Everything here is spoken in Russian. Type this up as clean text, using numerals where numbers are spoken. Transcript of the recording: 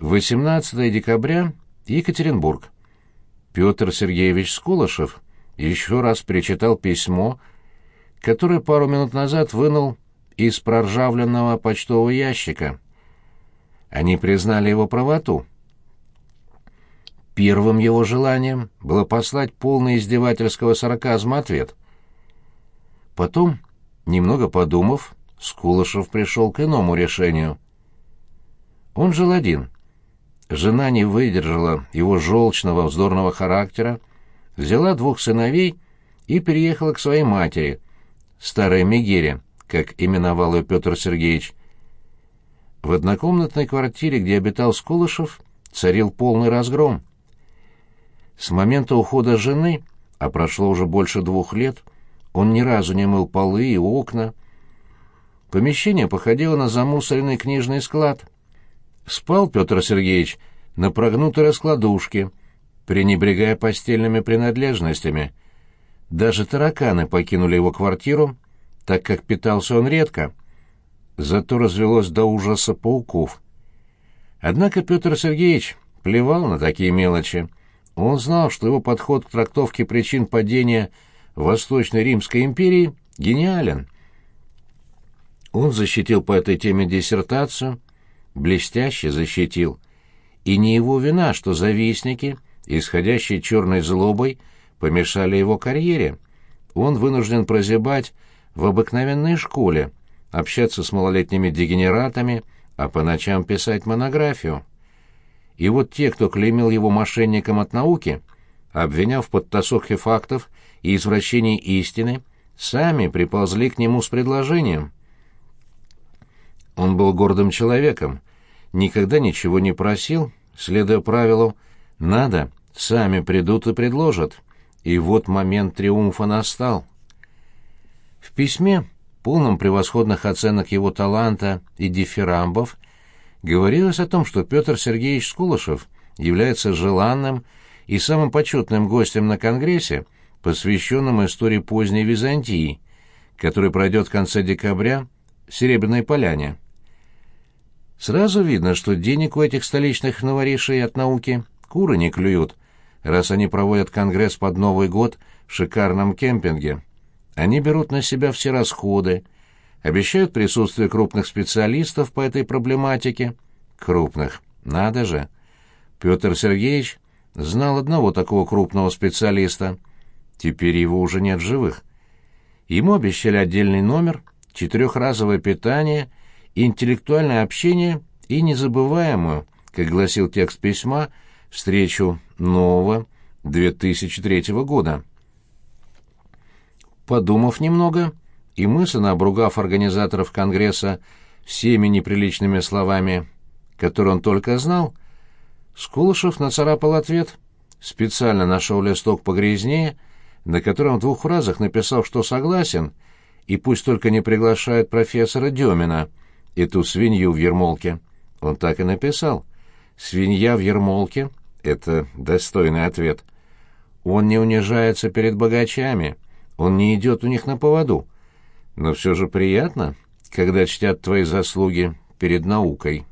18 декабря, Екатеринбург. Петр Сергеевич Скулышев еще раз перечитал письмо, которое пару минут назад вынул из проржавленного почтового ящика. Они признали его правоту. Первым его желанием было послать полный издевательского сарказма ответ. Потом, немного подумав, Скулышев пришел к иному решению. Он жил один. Жена не выдержала его желчного, вздорного характера, взяла 2 сыновей и переехала к своей матери, старой Мегере, как именовал ее Петр Сергеевич. В однокомнатной квартире, где обитал Скулышев, царил полный разгром. С момента ухода жены, а прошло уже больше 2 лет, он ни разу не мыл полы и окна. Помещение походило на замусоренный книжный склад. Спал Петр Сергеевич на прогнутой раскладушке, пренебрегая постельными принадлежностями. Даже тараканы покинули его квартиру, так как питался он редко. Зато развелось до ужаса пауков. Однако Петр Сергеевич плевал на такие мелочи. Он знал, что его подход к трактовке причин падения Восточной Римской империи гениален. Он защитил по этой теме диссертацию, блестяще защитил. И не его вина, что завистники, исходящие черной злобой, помешали его карьере. Он вынужден прозябать в обыкновенной школе, общаться с малолетними дегенератами, а по ночам писать монографию. И вот те, кто клеймил его мошенником от науки, обвиняв в подтасовке фактов и извращении истины, сами приползли к нему с предложением. Он был гордым человеком, никогда ничего не просил, следуя правилу «надо, сами придут и предложат». И вот момент триумфа настал. В письме, полном превосходных оценок его таланта и дифирамбов, говорилось о том, что Петр Сергеевич Скулышев является желанным и самым почетным гостем на Конгрессе, посвященном истории поздней Византии, который пройдет в конце декабря в Серебряной Поляне. Сразу видно, что денег у этих столичных новоришей от науки куры не клюют, раз они проводят Конгресс под Новый год в шикарном кемпинге. Они берут на себя все расходы, обещают присутствие крупных специалистов по этой проблематике. Крупных, надо же. Петр Сергеевич знал одного такого крупного специалиста. Теперь его уже нет в живых. Ему обещали отдельный номер, 4-разовое питание, интеллектуальное общение и незабываемую, как гласил текст письма, встречу нового 2003 года. Подумав немного и мысленно обругав организаторов Конгресса всеми неприличными словами, которые он только знал, Скулышев нацарапал ответ, специально нашел листок погрязнее, на котором в 2 фразах написал, что согласен, и пусть только не приглашают профессора Демина, эту свинью в ермолке. Он так и написал. «Свинья в ермолке» — это достойный ответ. Он не унижается перед богачами, он не идет у них на поводу. Но все же приятно, когда чтят твои заслуги перед наукой.